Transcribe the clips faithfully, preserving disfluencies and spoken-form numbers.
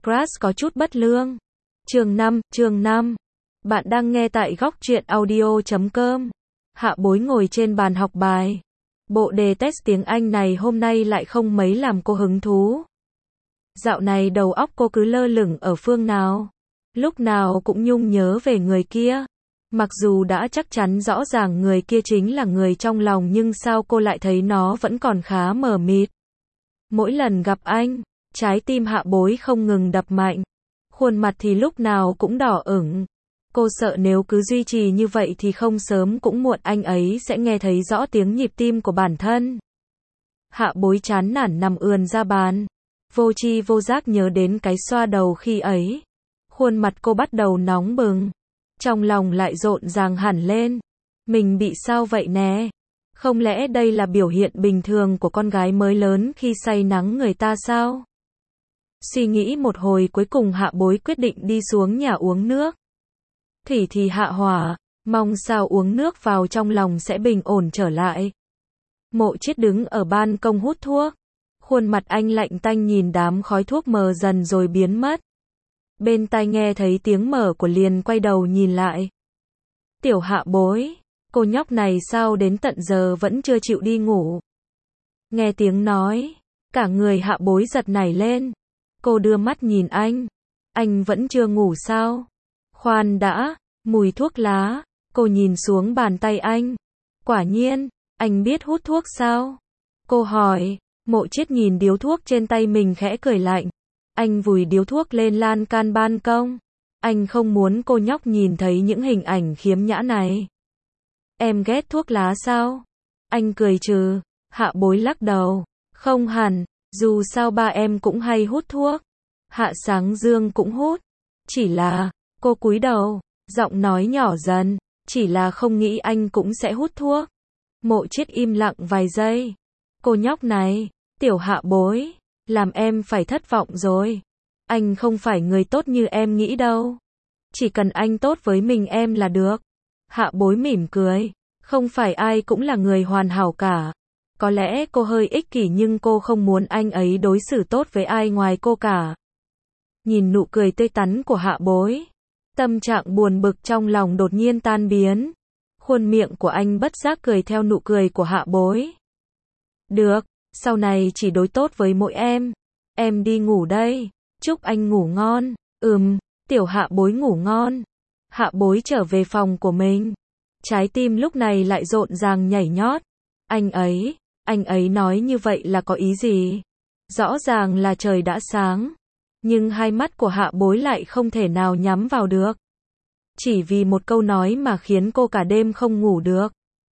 Crush có chút bất lương. Chương năm, chương năm. Bạn đang nghe tại góc truyện audio chấm com. Hạ Bối ngồi trên bàn học bài. Bộ đề test tiếng Anh này hôm nay lại không mấy làm cô hứng thú. Dạo này đầu óc cô cứ lơ lửng ở phương nào. Lúc nào cũng nhung nhớ về người kia. Mặc dù đã chắc chắn rõ ràng người kia chính là người trong lòng nhưng sao cô lại thấy nó vẫn còn khá mờ mịt. Mỗi lần gặp anh, trái tim Hạ Bối không ngừng đập mạnh. Khuôn mặt thì lúc nào cũng đỏ ửng. Cô sợ nếu cứ duy trì như vậy thì không sớm cũng muộn anh ấy sẽ nghe thấy rõ tiếng nhịp tim của bản thân. Hạ Bối chán nản nằm ườn ra bàn. Vô tri vô giác nhớ đến cái xoa đầu khi ấy. Khuôn mặt cô bắt đầu nóng bừng. Trong lòng lại rộn ràng hẳn lên. Mình bị sao vậy nè? Không lẽ đây là biểu hiện bình thường của con gái mới lớn khi say nắng người ta sao? Suy nghĩ một hồi cuối cùng Hạ Bối quyết định đi xuống nhà uống nước. Thủy thì hạ hỏa, mong sao uống nước vào trong lòng sẽ bình ổn trở lại. Mộ Chiết đứng ở ban công hút thuốc. Khuôn mặt anh lạnh tanh nhìn đám khói thuốc mờ dần rồi biến mất. Bên tai nghe thấy tiếng mở của liền quay đầu nhìn lại. Tiểu Hạ Bối, cô nhóc này sao đến tận giờ vẫn chưa chịu đi ngủ. Nghe tiếng nói, cả người Hạ Bối giật nảy lên. Cô đưa mắt nhìn anh. Anh vẫn chưa ngủ sao? Khoan đã, mùi thuốc lá. Cô nhìn xuống bàn tay anh. Quả nhiên, anh biết hút thuốc sao? Cô hỏi. Mộ Chiết nhìn điếu thuốc trên tay mình khẽ cười lạnh. Anh vùi điếu thuốc lên lan can ban công. Anh không muốn cô nhóc nhìn thấy những hình ảnh khiếm nhã này. Em ghét thuốc lá sao? Anh cười trừ. Hạ Bối lắc đầu. Không hẳn, dù sao ba em cũng hay hút thuốc. Hạ Sáng Dương cũng hút. Chỉ là, cô cúi đầu, giọng nói nhỏ dần. Chỉ là không nghĩ anh cũng sẽ hút thuốc. Mộ Chiết im lặng vài giây. Cô nhóc này, Tiểu Hạ Bối, làm em phải thất vọng rồi. Anh không phải người tốt như em nghĩ đâu. Chỉ cần anh tốt với mình em là được. Hạ Bối mỉm cười. Không phải ai cũng là người hoàn hảo cả. Có lẽ cô hơi ích kỷ nhưng cô không muốn anh ấy đối xử tốt với ai ngoài cô cả. Nhìn nụ cười tươi tắn của Hạ Bối. Tâm trạng buồn bực trong lòng đột nhiên tan biến. Khuôn miệng của anh bất giác cười theo nụ cười của Hạ Bối. Được, sau này chỉ đối tốt với mỗi em. Em đi ngủ đây. Chúc anh ngủ ngon. Ừm, Tiểu Hạ Bối ngủ ngon. Hạ Bối trở về phòng của mình. Trái tim lúc này lại rộn ràng nhảy nhót. Anh ấy, anh ấy nói như vậy là có ý gì? Rõ ràng là trời đã sáng. Nhưng hai mắt của Hạ Bối lại không thể nào nhắm vào được. Chỉ vì một câu nói mà khiến cô cả đêm không ngủ được.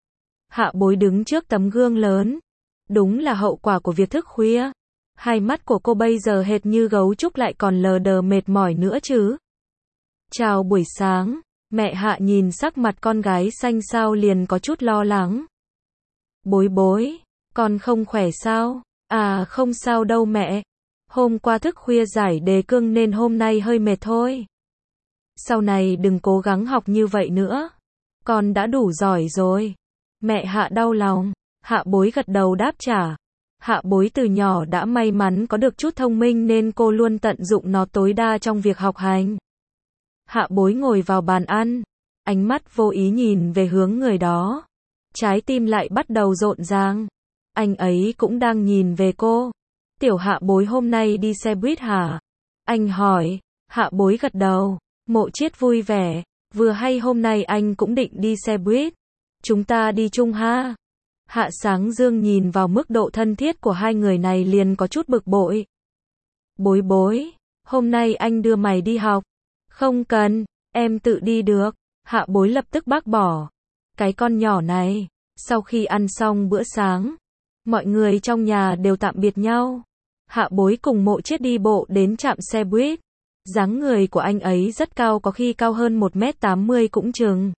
Hạ Bối đứng trước tấm gương lớn. Đúng là hậu quả của việc thức khuya. Hai mắt của cô bây giờ hệt như gấu trúc lại còn lờ đờ mệt mỏi nữa chứ. Chào buổi sáng. Mẹ Hạ nhìn sắc mặt con gái xanh xao liền có chút lo lắng. Bối Bối, con không khỏe sao? À không sao đâu mẹ. Hôm qua thức khuya giải đề cương nên hôm nay hơi mệt thôi. Sau này đừng cố gắng học như vậy nữa. Con đã đủ giỏi rồi. Mẹ Hạ đau lòng. Hạ Bối gật đầu đáp trả. Hạ Bối từ nhỏ đã may mắn có được chút thông minh nên cô luôn tận dụng nó tối đa trong việc học hành. Hạ Bối ngồi vào bàn ăn. Ánh mắt vô ý nhìn về hướng người đó. Trái tim lại bắt đầu rộn ràng. Anh ấy cũng đang nhìn về cô. Tiểu Hạ Bối hôm nay đi xe buýt hả? Anh hỏi. Hạ Bối gật đầu. Mộ Chiết vui vẻ. Vừa hay hôm nay anh cũng định đi xe buýt. Chúng ta đi chung ha. Hạ Sáng Dương nhìn vào mức độ thân thiết của hai người này liền có chút bực bội. Bối Bối, hôm nay anh đưa mày đi học. Không cần, em tự đi được. Hạ Bối lập tức bác bỏ. Cái con nhỏ này, sau khi ăn xong bữa sáng, mọi người trong nhà đều tạm biệt nhau. Hạ Bối cùng Mộ Chiết đi bộ đến trạm xe buýt. Dáng người của anh ấy rất cao, có khi cao hơn một mét tám mươi cũng chừng.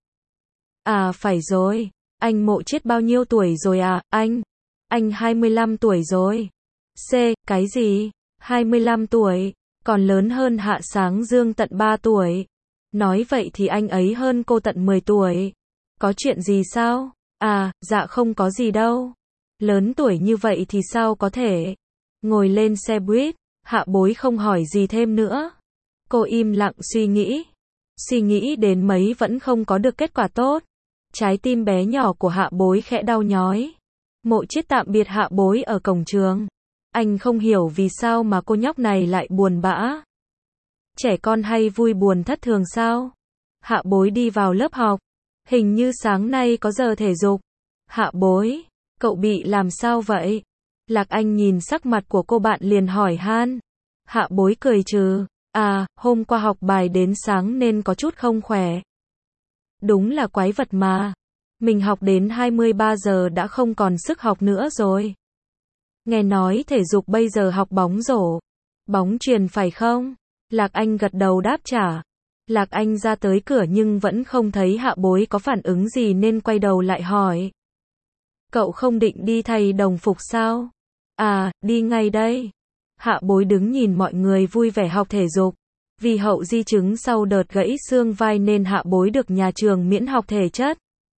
À phải rồi, anh Mộ Chiết bao nhiêu tuổi rồi à, anh? Anh hai mươi lăm tuổi rồi. C, cái gì? hai mươi lăm tuổi, còn lớn hơn Hạ Sáng Dương tận ba tuổi. Nói vậy thì anh ấy hơn cô tận mười tuổi. Có chuyện gì sao? À, dạ không có gì đâu. Lớn tuổi như vậy thì sao có thể? Ngồi lên xe buýt, Hạ bối không hỏi gì thêm nữa. Cô im lặng suy nghĩ. Suy nghĩ đến mấy vẫn không có được kết quả tốt. Trái tim bé nhỏ của hạ bối khẽ đau nhói. Mộ Chiết tạm biệt hạ bối ở cổng trường. Anh không hiểu vì sao mà cô nhóc này lại buồn bã. Trẻ con hay vui buồn thất thường sao? Hạ bối đi vào lớp học. Hình như sáng nay có giờ thể dục. Hạ bối, cậu bị làm sao vậy? Lạc Anh nhìn sắc mặt của cô bạn liền hỏi han. Hạ bối cười trừ. À, hôm qua học bài đến sáng nên có chút không khỏe. Đúng là quái vật mà. Mình học đến hai mươi ba giờ đã không còn sức học nữa rồi. Nghe nói thể dục bây giờ học bóng rổ. Bóng chuyền phải không? Lạc Anh gật đầu đáp trả. Lạc Anh ra tới cửa nhưng vẫn không thấy hạ bối có phản ứng gì nên quay đầu lại hỏi. Cậu không định đi thay đồng phục sao? À, đi ngay đây. Hạ bối đứng nhìn mọi người vui vẻ học thể dục. Vì hậu di chứng sau đợt gãy xương vai nên hạ bối được nhà trường miễn học thể chất.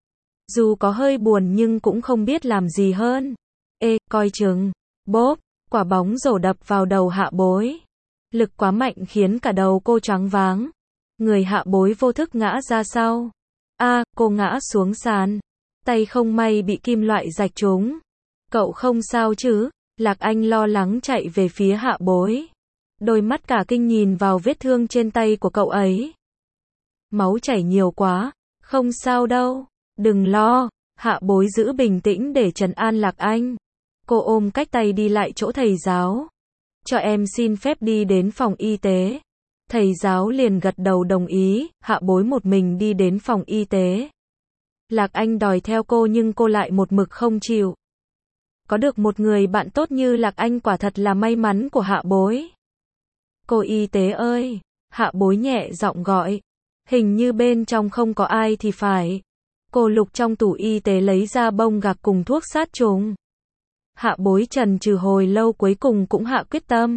Dù có hơi buồn nhưng cũng không biết làm gì hơn. Ê, coi chừng. Bốp, quả bóng rổ đập vào đầu hạ bối. Lực quá mạnh khiến cả đầu cô choáng váng. Người hạ bối vô thức ngã ra sau. A, cô ngã xuống sàn. Tay không may bị kim loại rạch trúng. Cậu không sao chứ? Lạc Anh lo lắng chạy về phía hạ bối. Đôi mắt cả kinh nhìn vào vết thương trên tay của cậu ấy. Máu chảy nhiều quá. Không sao đâu. Đừng lo. Hạ bối giữ bình tĩnh để trấn an Lạc Anh. Cô ôm cách tay đi lại chỗ thầy giáo. Cho em xin phép đi đến phòng y tế. Thầy giáo liền gật đầu đồng ý. Hạ bối một mình đi đến phòng y tế. Lạc Anh đòi theo cô nhưng cô lại một mực không chịu. Có được một người bạn tốt như Lạc Anh quả thật là may mắn của hạ bối. Cô y tế ơi! Hạ bối nhẹ giọng gọi. Hình như bên trong không có ai thì phải. Cô lục trong tủ y tế lấy ra bông gạc cùng thuốc sát trùng. Hạ bối chần chừ hồi lâu cuối cùng cũng hạ quyết tâm.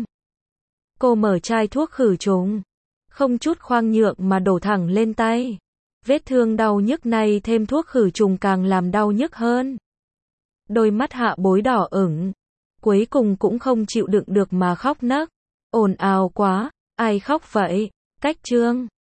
Cô mở chai thuốc khử trùng. Không chút khoang nhượng mà đổ thẳng lên tay. Vết thương đau nhức này thêm thuốc khử trùng càng làm đau nhức hơn. Đôi mắt hạ bối đỏ ửng. Cuối cùng cũng không chịu đựng được mà khóc nấc. Ồn ào quá. Ai khóc vậy? Cách trương.